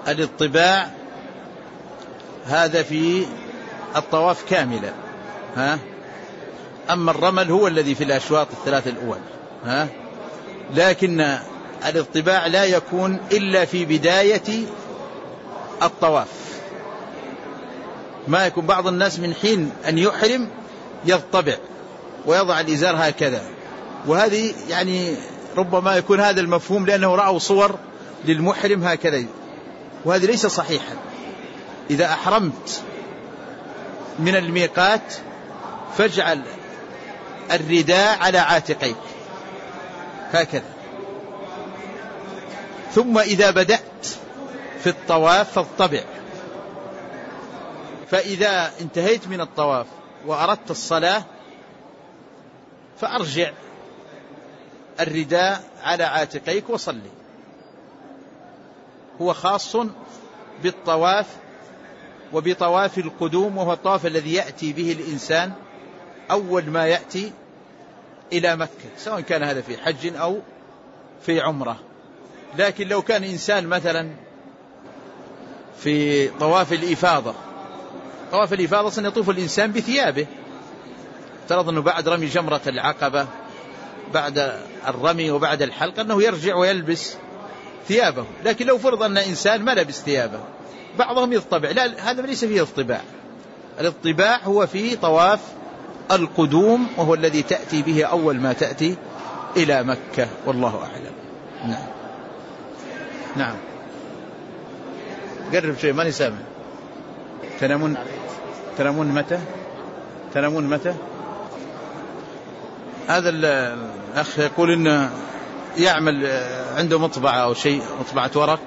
الاطباع هذا في الطواف كاملا، أما الرمل هو الذي في الأشواط الثلاث الأول، لكن الاطباع لا يكون إلا في بداية الطواف. ما يكون بعض الناس من حين أن يحرم يضطبع ويضع الإزار هكذا، وهذه يعني ربما يكون هذا المفهوم لأنه رأوا صور للمحرم هكذا، وهذا ليس صحيحا. إذا أحرمت من الميقات فاجعل الرداء على عاتقيك هكذا، ثم إذا بدأت في الطواف فاضطبع، فإذا انتهيت من الطواف وأردت الصلاة فأرجع الرداء على عاتقيك وصلي. هو خاص بالطواف وبطواف القدوم، وهو الطواف الذي يأتي به الإنسان أول ما يأتي إلى مكة، سواء كان هذا في حج أو في عمرة. لكن لو كان إنسان مثلا في طواف الإفاضة، طواف الإفاضة سنطوف الإنسان بثيابه، افترض أنه بعد رمي جمرة العقبة بعد الرمي وبعد الحلق أنه يرجع ويلبس ثيابه، لكن لو فرض أن إنسان ما لبس ثيابه بعضهم يطبع، لا، هذا ليس فيه اطباع. الاطباع هو في طواف القدوم، وهو الذي تأتي به أول ما تأتي إلى مكة، والله أعلم. نعم قرب شيء ماني سامع. تنامون متى؟ هذا الأخ يقول إنه يعمل عنده مطبعة أو شيء، مطبعة ورق،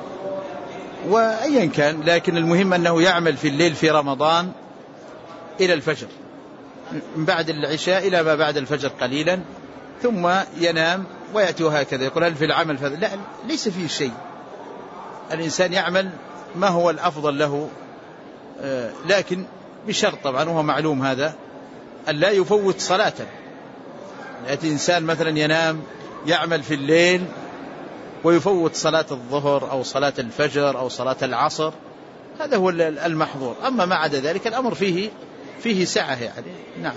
وأيا كان، لكن المهم أنه يعمل في الليل في رمضان إلى الفجر، من بعد العشاء إلى ما بعد الفجر قليلا، ثم ينام ويأتي هكذا. يقول هل في العمل فهذا؟ لا، ليس فيه شيء. الإنسان يعمل ما هو الأفضل له، لكن بشرط طبعا، وهو معلوم هذا، أن لا يفوت صلاة. يأتي إنسان مثلا ينام يعمل في الليل ويفوت صلاة الظهر أو صلاة الفجر أو صلاة العصر، هذا هو المحظور. أما ما عدا ذلك الأمر فيه سعة يعني. نعم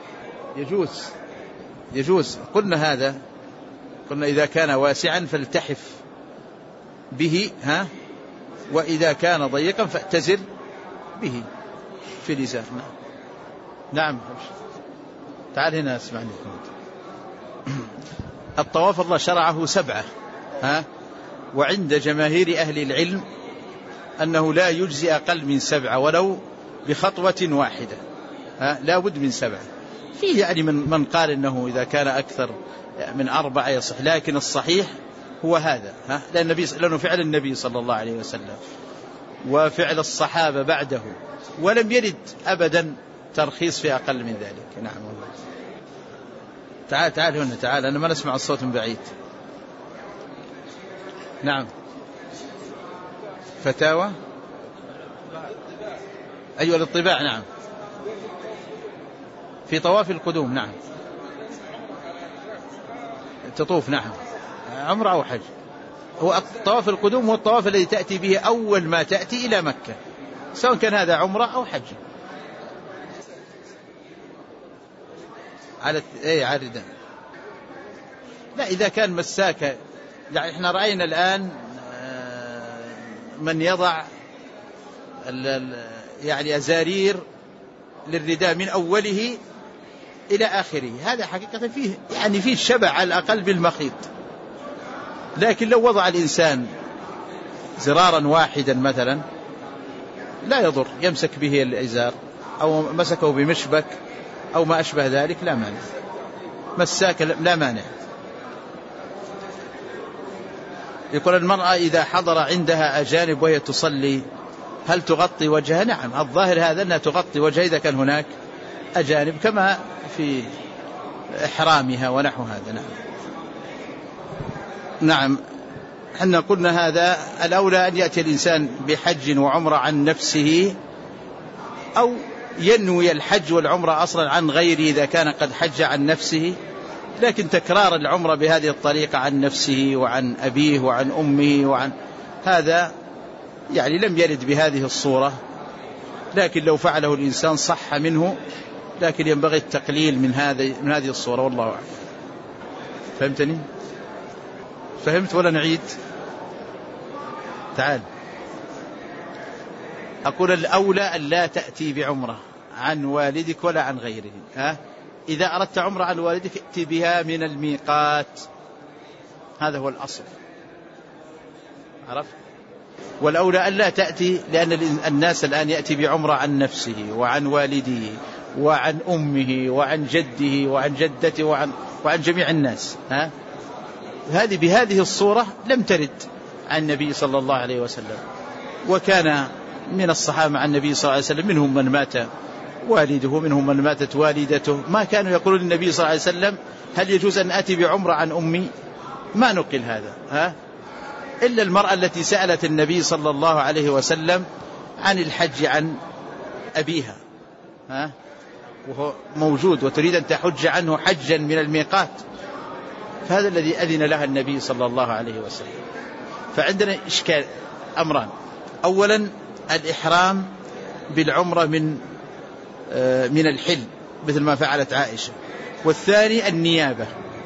يجوز. قلنا إذا كان واسعا فالتحف به، وإذا كان ضيقا فاعتزل به في الإزار. نعم تعال هنا اسمعني. الطواف الله شرعه 7، وعند جماهير أهل العلم أنه لا يجزي أقل من 7 ولو بخطوة واحدة، لا بد من 7. فيه يعني من قال إنه إذا كان أكثر من 4 يصح، لكن الصحيح هو هذا، لأنه فعل النبي صلى الله عليه وسلم وفعل الصحابة بعده، ولم يرد أبدا ترخيص في أقل من ذلك. نعم والله. تعال هنا، تعال، أنا ما نسمع الصوت من بعيد. نعم فتاوى، أيوة الاطباع، نعم في طواف القدوم، نعم تطوف، نعم عمره أو حج. هو طواف القدوم هو الطواف الذي تأتي به أول ما تأتي إلى مكة، سواء كان هذا عمره أو حج. على الرداء، لا إذا كان مساكة، يعني احنا رأينا الآن من يضع يعني أزارير للرداء من أوله إلى آخره، هذا حقيقة فيه شبع على الأقل بالمخيط. لكن لو وضع الإنسان زرارا واحدا مثلا لا يضر، يمسك به الإزار أو مسكه بمشبك أو ما أشبه ذلك لا مانع، مساك لا مانع. يقول المرأة إذا حضر عندها أجانب وهي تصلي هل تغطي وجهها؟ نعم، الظاهر هذا أنها تغطي وجهها إذا كان هناك أجانب، كما في إحرامها ونحو هذا. نعم حنا قلنا هذا الأولى أن يأتي الإنسان بحج وعمرة عن نفسه، أو ينوي الحج والعمرة أصلا عن غيره إذا كان قد حج عن نفسه. لكن تكرار العمرة بهذه الطريقة عن نفسه وعن أبيه وعن أمه هذا يعني لم يرد بهذه الصورة، لكن لو فعله الإنسان صح منه، لكن ينبغي التقليل من هذه الصورة، والله أعلم. فهمتني؟ فهمت ولا نعيد؟ تعال. أقول الأولى أن لا تأتي بعمرة عن والدك ولا عن غيره. إذا أردت عمرة عن والدك ائتي بها من الميقات، هذا هو الأصل. عرفت؟ والأولى أن لا تأتي، لأن الناس الآن يأتي بعمرة عن نفسه وعن والده وعن أمه وعن جده وعن جدته وعن جميع الناس. هذه بهذه الصورة لم ترد عن النبي صلى الله عليه وسلم. وكان من الصحابة مع النبي صلى الله عليه وسلم منهم من مات والده، منهم من ماتت والدته، ما كانوا يقولون للنبي صلى الله عليه وسلم هل يجوز أن أتي بعمرة عن أمي؟ ما نقل هذا. إلا المرأة التي سألت النبي صلى الله عليه وسلم عن الحج عن أبيها، وهو موجود وتريد أن تحج عنه حجا من الميقات، فهذا الذي أذن لها النبي صلى الله عليه وسلم. فعندنا إشكال أمران: أولا الإحرام بالعمرة من الحل مثل ما فعلت عائشة، والثاني النيابة.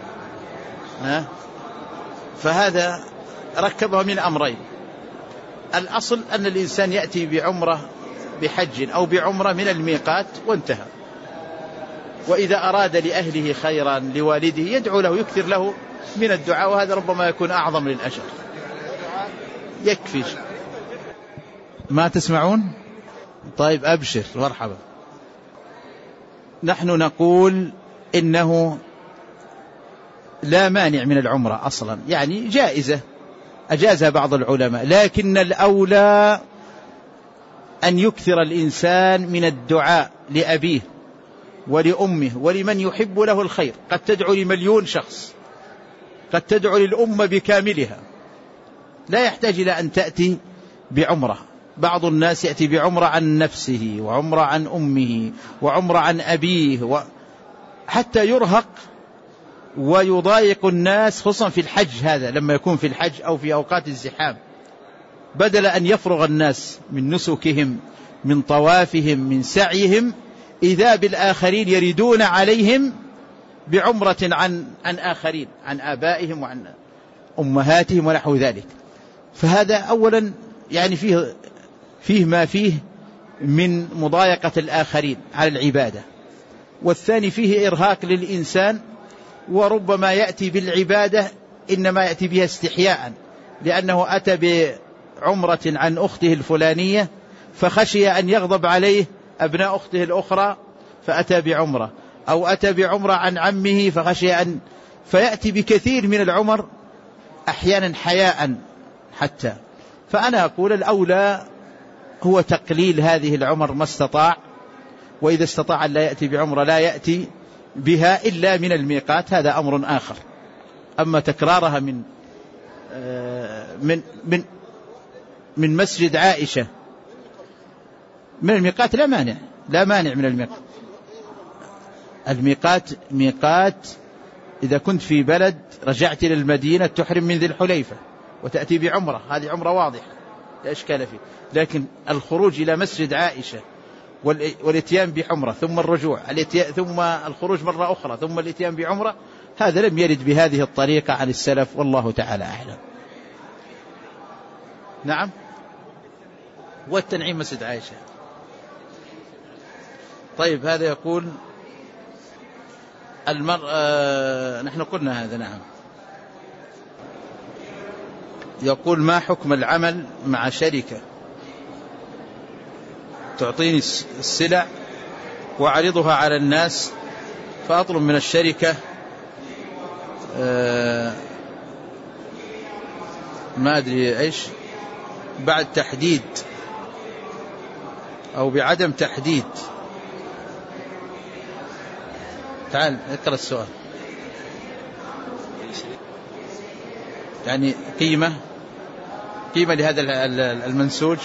فهذا ركبها من أمرين: الأصل أن الإنسان يأتي بعمرة بحج أو بعمرة من الميقات وانتهى، وإذا أراد لأهله خيرا لوالده يدعو له، يكثر له من الدعاء، وهذا ربما يكون أعظم للأجر. يكفي. ما تسمعون؟ طيب أبشر، مرحبا. نحن نقول إنه لا مانع من العمرة أصلا، يعني جائزة أجازها بعض العلماء، لكن الأولى أن يكثر الإنسان من الدعاء لأبيه ولأمه ولمن يحب له الخير. قد تدعو ل1,000,000 شخص، قد تدعو للأمة بكاملها، لا يحتاج إلى أن تأتي بعمرة. بعض الناس يأتي بعمرة عن نفسه وعمرة عن أمه وعمرة عن أبيه، حتى يرهق ويضايق الناس، خصوصا في الحج. هذا لما يكون في الحج أو في أوقات الزحام، بدل أن يفرغ الناس من نسكهم من طوافهم من سعيهم، إذا بالآخرين يريدون عليهم بعمرة عن آخرين، عن آبائهم وعن أمهاتهم ونحو ذلك. فهذا أولا يعني فيه ما فيه من مضايقة الآخرين على العبادة، والثاني فيه إرهاق للإنسان، وربما يأتي بالعبادة إنما يأتي بها استحياء، لأنه أتى بعمرة عن أخته الفلانية فخشي أن يغضب عليه أبناء أخته الأخرى فأتى بعمرة، أو أتى بعمرة عن عمه فخشي فيأتي بكثير من العمر أحيانا حياء حتى. فأنا أقول الأولى هو تقليل هذه العمر ما استطاع، وإذا استطاع أن لا يأتي بعمرة لا يأتي بها إلا من الميقات، هذا أمر آخر. أما تكرارها من مسجد عائشة من الميقات لا مانع من الميقات. الميقات ميقات إذا كنت في بلد رجعت إلى المدينة تحرم من ذي الحليفة وتأتي بعمرة، هذه عمرة واضحة لا إشكال فيه. لكن الخروج إلى مسجد عائشة والاتيان بعمرة ثم الرجوع ثم الخروج مرة أخرى ثم الاتيان بعمرة، هذا لم يرد بهذه الطريقة عن السلف، والله تعالى أعلم. نعم. والتنعيم مسجد عائشة. طيب هذا يقول نحن قلنا هذا. نعم. يقول ما حكم العمل مع شركة تعطيني السلع وأعرضها على الناس، فأطلب من الشركة ما أدري إيش بعد تحديد أو بعدم تحديد. تعال اقرأ السؤال. يعني قيمة لهذا المنسوج.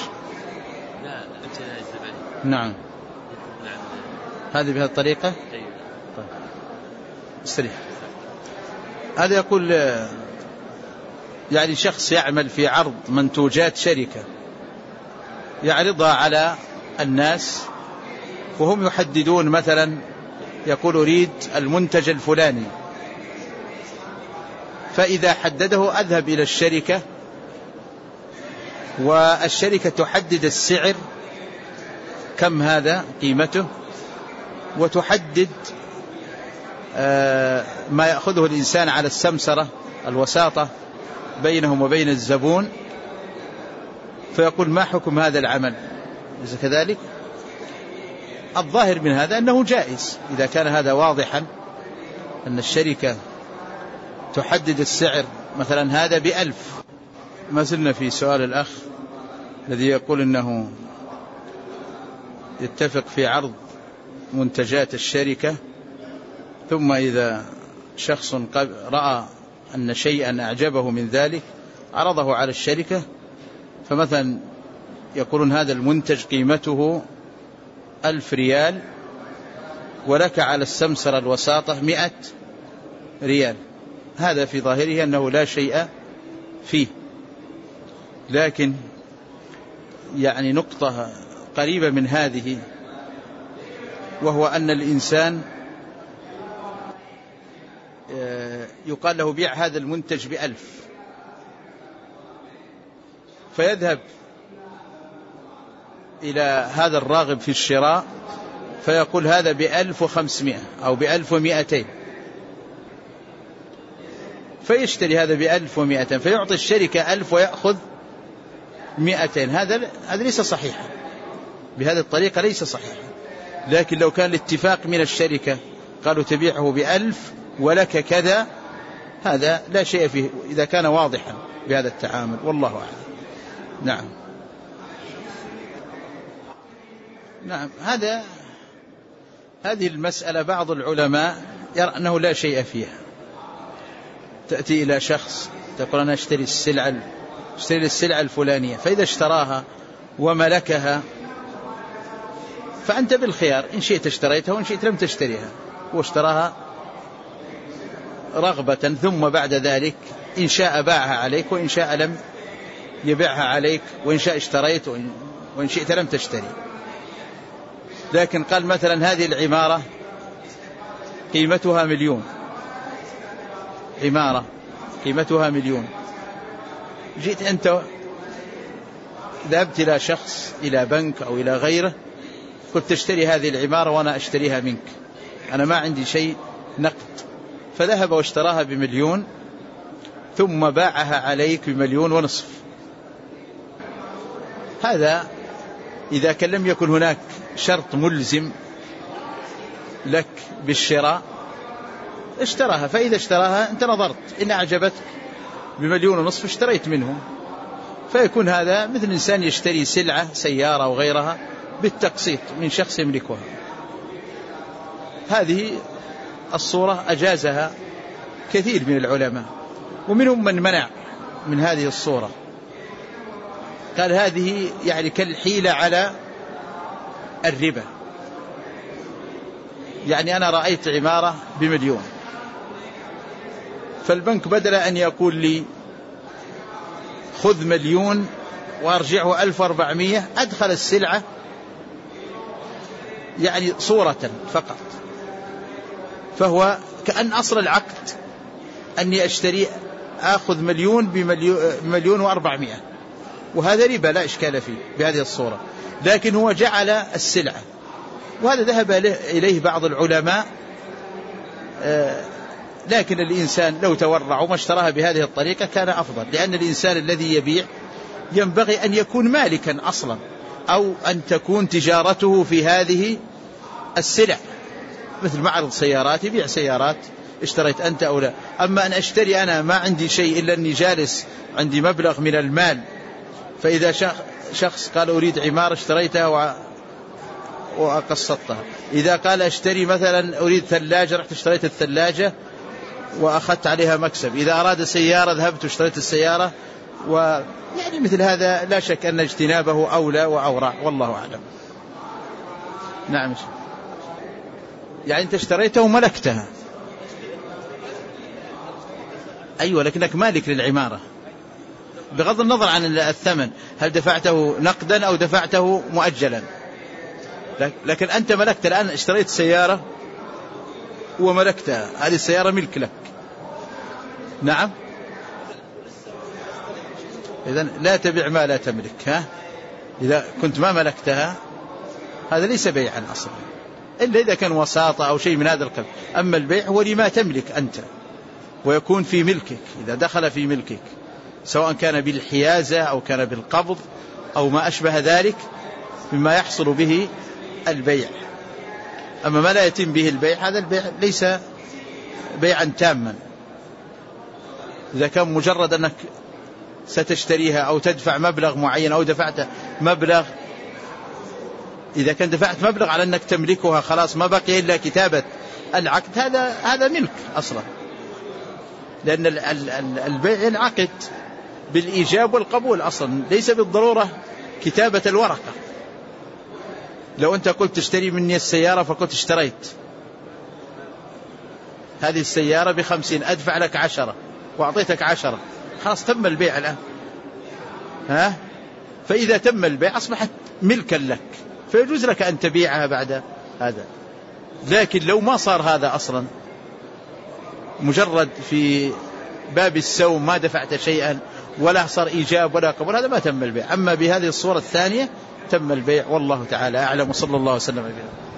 نعم. هذه بهذه الطريقة. طيب استريح. هذا يقول يعني شخص يعمل في عرض منتوجات شركة يعرضها على الناس وهم يحددون، مثلا يقول أريد المنتج الفلاني، فإذا حدده أذهب إلى الشركة، والشركة تحدد السعر كم هذا قيمته، وتحدد ما يأخذه الإنسان على السمسرة الوساطة بينهم وبين الزبون، فيقول ما حكم هذا العمل؟ إذا كذلك الظاهر من هذا أنه جائز إذا كان هذا واضحا، أن الشركة تحدد السعر مثلا هذا ب1,000. ما زلنا في سؤال الأخ الذي يقول أنه يتفق في عرض منتجات الشركة، ثم إذا شخص رأى أن شيئا أعجبه من ذلك عرضه على الشركة، فمثلا يقولون هذا المنتج قيمته 1000 ريال ولك على السمسرة الوساطة 100 ريال، هذا في ظاهره أنه لا شيء فيه. لكن يعني نقطة قريبة من هذه، وهو أن الإنسان يقال له بيع هذا المنتج ب1,000، فيذهب إلى هذا الراغب في الشراء فيقول هذا ب1,500 أو ب1,200، فيشتري هذا ب1,200 فيعطي الشركة 1000 ويأخذ 200. هذا ليس صحيحا، بهذه الطريقة ليس صحيحا. لكن لو كان الاتفاق من الشركة قالوا تبيعه ب1,000 ولك كذا، هذا لا شيء فيه إذا كان واضحا بهذا التعامل، والله أعلم. نعم هذه المسألة بعض العلماء يرى أنه لا شيء فيها. تأتي إلى شخص تقول أنا اشتري السلعة الفلانية، فإذا اشتراها وملكها فأنت بالخيار، إن شئت اشتريتها وإن شئت لم تشتريها. واشتراها رغبة، ثم بعد ذلك إن شاء باعها عليك وإن شاء لم يبيعها عليك، وإن شاء اشتريت وإن شئت لم تشتري. لكن قال مثلا هذه العمارة قيمتها 1,000,000، عمارة قيمتها 1,000,000، جئت أنت ذهبت إلى شخص، إلى بنك أو إلى غيره، قلت تشتري هذه العمارة وأنا أشتريها منك، أنا ما عندي شيء نقد، فذهب واشتراها ب1,000,000 ثم باعها عليك ب1,500,000. هذا إذا كان لم يكن هناك شرط ملزم لك بالشراء اشتراها، فإذا اشتراها أنت نظرت إن أعجبتك ب1,500,000 اشتريت منه، فيكون هذا مثل إنسان يشتري سلعة سيارة أو غيرها بالتقسيط من شخص يملكها. هذه الصورة أجازها كثير من العلماء، ومنهم من منع من هذه الصورة، قال هذه يعني كالحيلة على الربا. يعني أنا رأيت عمارة ب1,000,000، فالبنك بدل أن يقول لي خذ 1,000,000 وارجعه 1400، أدخل السلعة يعني صورة فقط، فهو كأن أصل العقد أني أشتري أخذ 1,000,000 ب1,400,000، وهذا ربا لا إشكال فيه بهذه الصورة. لكن هو جعل السلعة، وهذا ذهب إليه بعض العلماء. لكن الإنسان لو تورع وما اشتراها بهذه الطريقة كان أفضل، لأن الإنسان الذي يبيع ينبغي أن يكون مالكا أصلا، أو أن تكون تجارته في هذه السلع، مثل معرض سيارات يبيع سيارات، اشتريت أنت أو لا. أما أن أشتري أنا ما عندي شيء إلا أني جالس عندي مبلغ من المال، فإذا شخص قال أريد عمارة اشتريتها وقسطتها، إذا قال أشتري مثلا أريد ثلاجة رحت اشتريت الثلاجة وأخذت عليها مكسب، إذا أراد سيارة ذهبت واشتريت السيارة، ويعني مثل هذا لا شك أن اجتنابه أولى وأورع، والله أعلم. نعم، يعني أنت اشتريتها وملكتها، أيوة، لكنك مالك للعمارة، بغض النظر عن الثمن، هل دفعته نقدا أو دفعته مؤجلا. لكن أنت ملكت الآن، اشتريت سيارة وملكتها، هذه السيارة ملك لك. نعم. إذن لا تبيع ما لا تملك. إذا كنت ما ملكتها هذا ليس بيعا أصلا، إلا إذا كان وساطة أو شيء من هذا القبيل. أما البيع هو لما تملك أنت ويكون في ملكك، إذا دخل في ملكك سواء كان بالحيازة أو كان بالقبض أو ما أشبه ذلك مما يحصل به البيع. أما ما لا يتم به البيع هذا البيع ليس بيعا تاما. إذا كان مجرد أنك ستشتريها أو تدفع مبلغ معين أو دفعت مبلغ، إذا كان دفعت مبلغ على أنك تملكها خلاص ما بقي إلا كتابة العقد، هذا ملك أصلا، لأن البيع ينعقد بالإيجاب والقبول أصلا، ليس بالضرورة كتابة الورقة. لو أنت قلت تشتري مني السيارة فقلت اشتريت هذه السيارة ب50، أدفع لك 10 وأعطيتك 10، خلاص تم البيع الآن. فإذا تم البيع أصبحت ملكا لك، فيجوز لك أن تبيعها بعد هذا. لكن لو ما صار هذا أصلا، مجرد في باب السوم ما دفعت شيئا ولا صار إيجاب ولا قبول، هذا ما تم البيع. أما بهذه الصورة الثانية تم البيع، والله تعالى أعلم، وصلى الله وسلم على نبينا.